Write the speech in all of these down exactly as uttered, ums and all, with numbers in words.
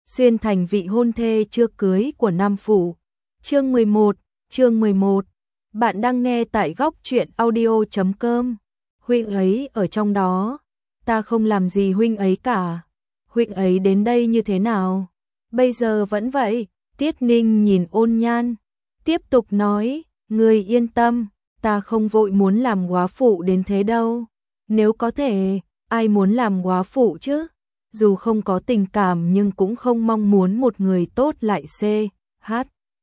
xuyên thành vị hôn thê chưa cưới của Nam Phủ. Chương mười một, chương mười một. Bạn đang nghe tại góc truyện audio chấm com. Huynh ấy ở trong đó, ta không làm gì huynh ấy cả. Huynh ấy đến đây như thế nào? Bây giờ vẫn vậy. Tiết Ninh nhìn Ôn Nhan, tiếp tục nói, ngươi yên tâm, ta không vội muốn làm góa phụ đến thế đâu. Nếu có thể, ai muốn làm góa phụ chứ? Dù không có tình cảm nhưng cũng không mong muốn một người tốt lại c, h,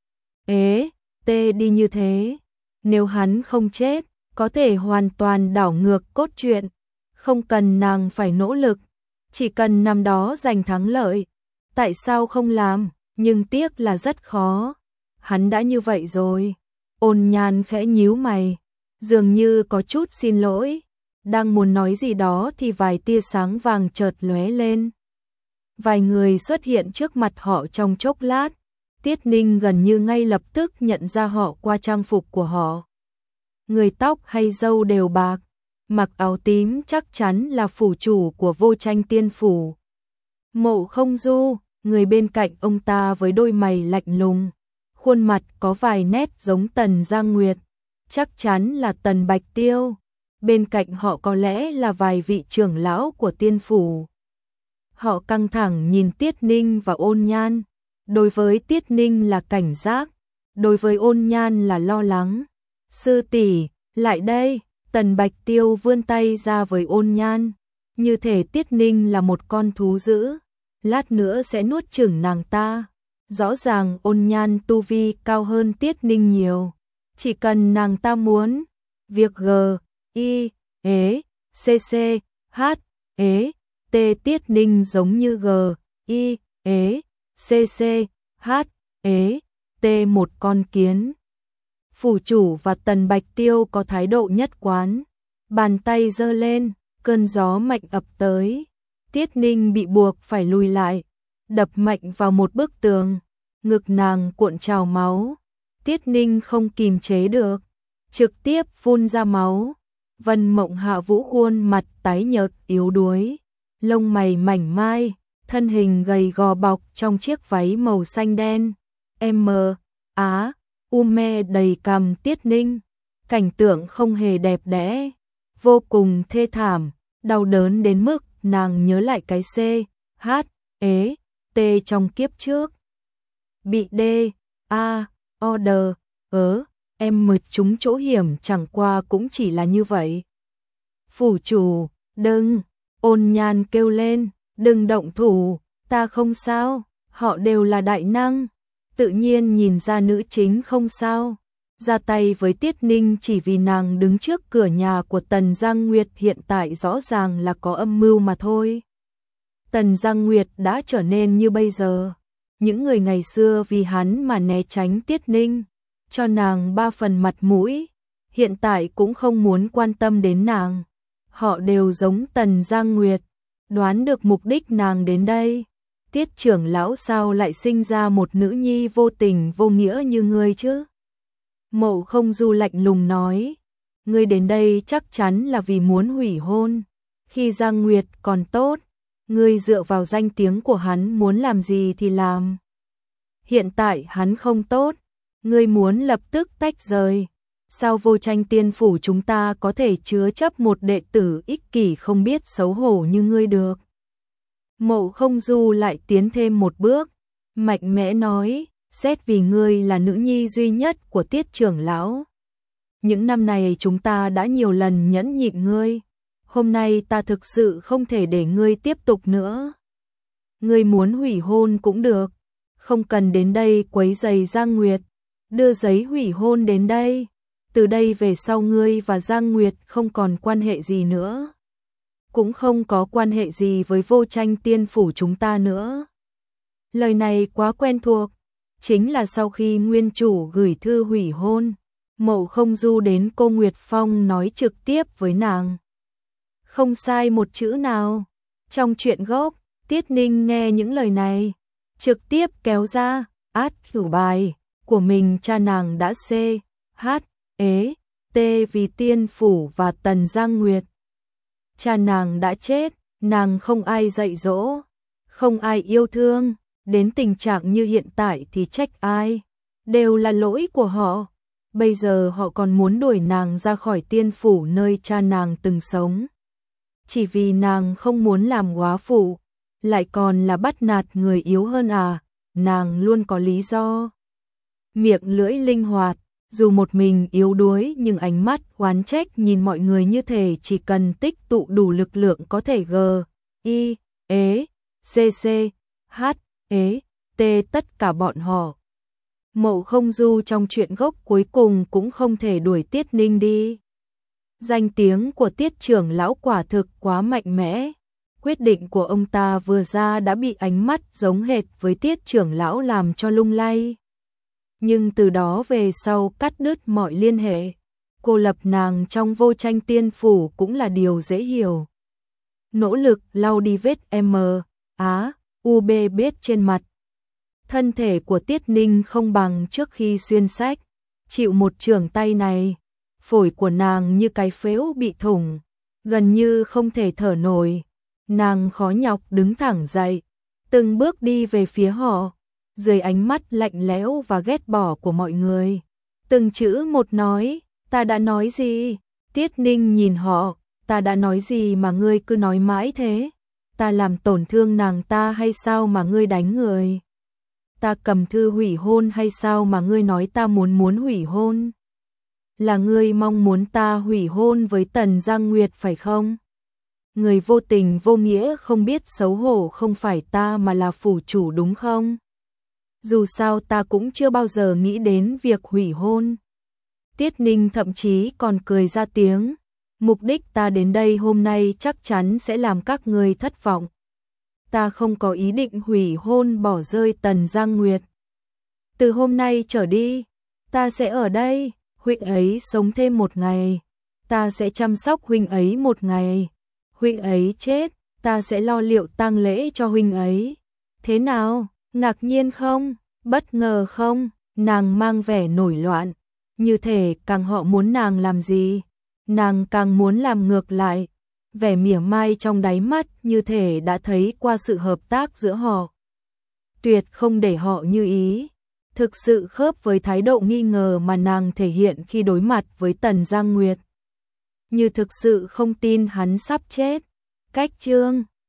ế, t đi như thế. Nếu hắn không chết, có thể hoàn toàn đảo ngược cốt truyện, không cần nàng phải nỗ lực, chỉ cần nằm đó giành thắng lợi. Tại sao không làm? Nhưng tiếc là rất khó. Hắn đã như vậy rồi. Ôn Nhan khẽ nhíu mày, dường như có chút xin lỗi. Đang muốn nói gì đó thì vài tia sáng vàng chợt lóe lên. Vài người xuất hiện trước mặt họ trong chốc lát. Tiết Ninh gần như ngay lập tức nhận ra họ qua trang phục của họ. Người tóc hay râu đều bạc, mặc áo tím chắc chắn là phủ chủ của Vô Tranh Tiên Phủ. Mộ Không Du, người bên cạnh ông ta với đôi mày lạnh lùng, khuôn mặt có vài nét giống Tần Giang Nguyệt, chắc chắn là Tần Bạch Tiêu. Bên cạnh họ có lẽ là vài vị trưởng lão của Tiên Phủ. Họ căng thẳng nhìn Tiết Ninh và Ôn Nhan. Đối với Tiết Ninh là cảnh giác, đối với Ôn Nhan là lo lắng. Sư tỷ, lại đây. Tần Bạch Tiêu vươn tay ra với Ôn Nhan, như thể Tiết Ninh là một con thú dữ, lát nữa sẽ nuốt chửng nàng ta. Rõ ràng Ôn Nhan tu vi cao hơn Tiết Ninh nhiều, chỉ cần nàng ta muốn. Việc G, I, ế, C C, H, ế, T Tiết Ninh giống như G, I, ế, C C, H, ế, T một con kiến. Phủ chủ và Tần Bạch Tiêu có thái độ nhất quán. Bàn tay giơ lên, cơn gió mạnh ập tới. Tiết Ninh bị buộc phải lùi lại, đập mạnh vào một bức tường. Ngực nàng cuộn trào máu. Tiết Ninh không kìm chế được, trực tiếp phun ra máu. Vân Mộng Hạ Vũ khuôn mặt tái nhợt yếu đuối, lông mày mảnh mai, thân hình gầy gò bọc trong chiếc váy màu xanh đen. M, Á, U me đầy cằm Tiết Ninh. Cảnh tượng không hề đẹp đẽ, vô cùng thê thảm, đau đớn đến mức nàng nhớ lại cái C, H, ế, T trong kiếp trước. Bị D, A, O, D, ớ, M trúng chỗ hiểm chẳng qua cũng chỉ là như vậy. Phủ chủ, đừng, Ôn Nhan kêu lên, đừng động thủ, ta không sao, họ đều là đại năng. Tự nhiên nhìn ra nữ chính không sao, ra tay với Tiết Ninh chỉ vì nàng đứng trước cửa nhà của Tần Giang Nguyệt hiện tại rõ ràng là có âm mưu mà thôi. Tần Giang Nguyệt đã trở nên như bây giờ. Những người ngày xưa vì hắn mà né tránh Tiết Ninh, cho nàng ba phần mặt mũi, hiện tại cũng không muốn quan tâm đến nàng. Họ đều giống Tần Giang Nguyệt, đoán được mục đích nàng đến đây. Tiết trưởng lão sao lại sinh ra một nữ nhi vô tình vô nghĩa như ngươi chứ? Mộ Không Du lạnh lùng nói, ngươi đến đây chắc chắn là vì muốn hủy hôn. Khi Giang Nguyệt còn tốt, ngươi dựa vào danh tiếng của hắn muốn làm gì thì làm. Hiện tại hắn không tốt, ngươi muốn lập tức tách rời. Sao Vô Tranh Tiên Phủ chúng ta có thể chứa chấp một đệ tử ích kỷ không biết xấu hổ như ngươi được? Mộ Không Du lại tiến thêm một bước, mạnh mẽ nói, xét vì ngươi là nữ nhi duy nhất của Tiết trưởng lão. Những năm này chúng ta đã nhiều lần nhẫn nhịn ngươi, hôm nay ta thực sự không thể để ngươi tiếp tục nữa. Ngươi muốn hủy hôn cũng được, không cần đến đây quấy rầy Giang Nguyệt, đưa giấy hủy hôn đến đây. Từ đây về sau ngươi và Giang Nguyệt không còn quan hệ gì nữa, cũng không có quan hệ gì với Vô Tranh Tiên Phủ chúng ta nữa. Lời này quá quen thuộc, chính là sau khi nguyên chủ gửi thư hủy hôn, Mộ Không Du đến cô Nguyệt Phong nói trực tiếp với nàng. Không sai một chữ nào. Trong truyện gốc, Tiết Ninh nghe những lời này, trực tiếp kéo ra át chủ bài của mình. Cha nàng đã C, H, ế, T vì Tiên Phủ và Tần Giang Nguyệt. Cha nàng đã chết, nàng không ai dạy dỗ, không ai yêu thương, đến tình trạng như hiện tại thì trách ai? Đều là lỗi của họ. Bây giờ họ còn muốn đuổi nàng ra khỏi tiên phủ nơi cha nàng từng sống. Chỉ vì nàng không muốn làm góa phụ, lại còn là bắt nạt người yếu hơn à? Nàng luôn có lý do. Miệng lưỡi linh hoạt, dù một mình yếu đuối nhưng ánh mắt oán trách nhìn mọi người như thể chỉ cần tích tụ đủ lực lượng có thể g, i, ế, cc, h, ế, t tất cả bọn họ. Mộ Không Du trong chuyện gốc cuối cùng cũng không thể đuổi Tiết Ninh đi. Danh tiếng của Tiết trưởng lão quả thực quá mạnh mẽ. Quyết định của ông ta vừa ra đã bị ánh mắt giống hệt với Tiết trưởng lão làm cho lung lay. Nhưng từ đó về sau cắt đứt mọi liên hệ. Cô lập nàng trong vô tranh tiên phủ cũng là điều dễ hiểu. Nỗ lực lau đi vết M, Á, U B biết trên mặt. Thân thể của Tiết Ninh không bằng trước khi xuyên sách. Chịu một chưởng tay này, phổi của nàng như cái phễu bị thủng, gần như không thể thở nổi. Nàng khó nhọc đứng thẳng dậy, từng bước đi về phía họ, dưới ánh mắt lạnh lẽo và ghét bỏ của mọi người. Từng chữ một nói, ta đã nói gì? Tiết Ninh nhìn họ, ta đã nói gì mà ngươi cứ nói mãi thế? Ta làm tổn thương nàng ta hay sao mà ngươi đánh người? Ta cầm thư hủy hôn hay sao mà ngươi nói ta muốn muốn hủy hôn? Là ngươi mong muốn ta hủy hôn với Tần Giang Nguyệt phải không? Người vô tình vô nghĩa không biết xấu hổ không phải ta mà là phủ chủ đúng không? Dù sao ta cũng chưa bao giờ nghĩ đến việc hủy hôn. Tiết Ninh thậm chí còn cười ra tiếng. Mục đích ta đến đây hôm nay chắc chắn sẽ làm các người thất vọng. Ta không có ý định hủy hôn bỏ rơi Tần Giang Nguyệt. Từ hôm nay trở đi, ta sẽ ở đây, huynh ấy sống thêm một ngày. Ta sẽ chăm sóc huynh ấy một ngày. Huynh ấy chết, ta sẽ lo liệu tang lễ cho huynh ấy. Thế nào, ngạc nhiên không, bất ngờ không? Nàng mang vẻ nổi loạn, như thể càng họ muốn nàng làm gì, nàng càng muốn làm ngược lại. Vẻ mỉa mai trong đáy mắt như thể đã thấy qua sự hợp tác giữa họ. Tuyệt không để họ như ý, thực sự khớp với thái độ nghi ngờ mà nàng thể hiện khi đối mặt với Tần Giang Nguyệt. Như thực sự không tin hắn sắp chết. Cách chương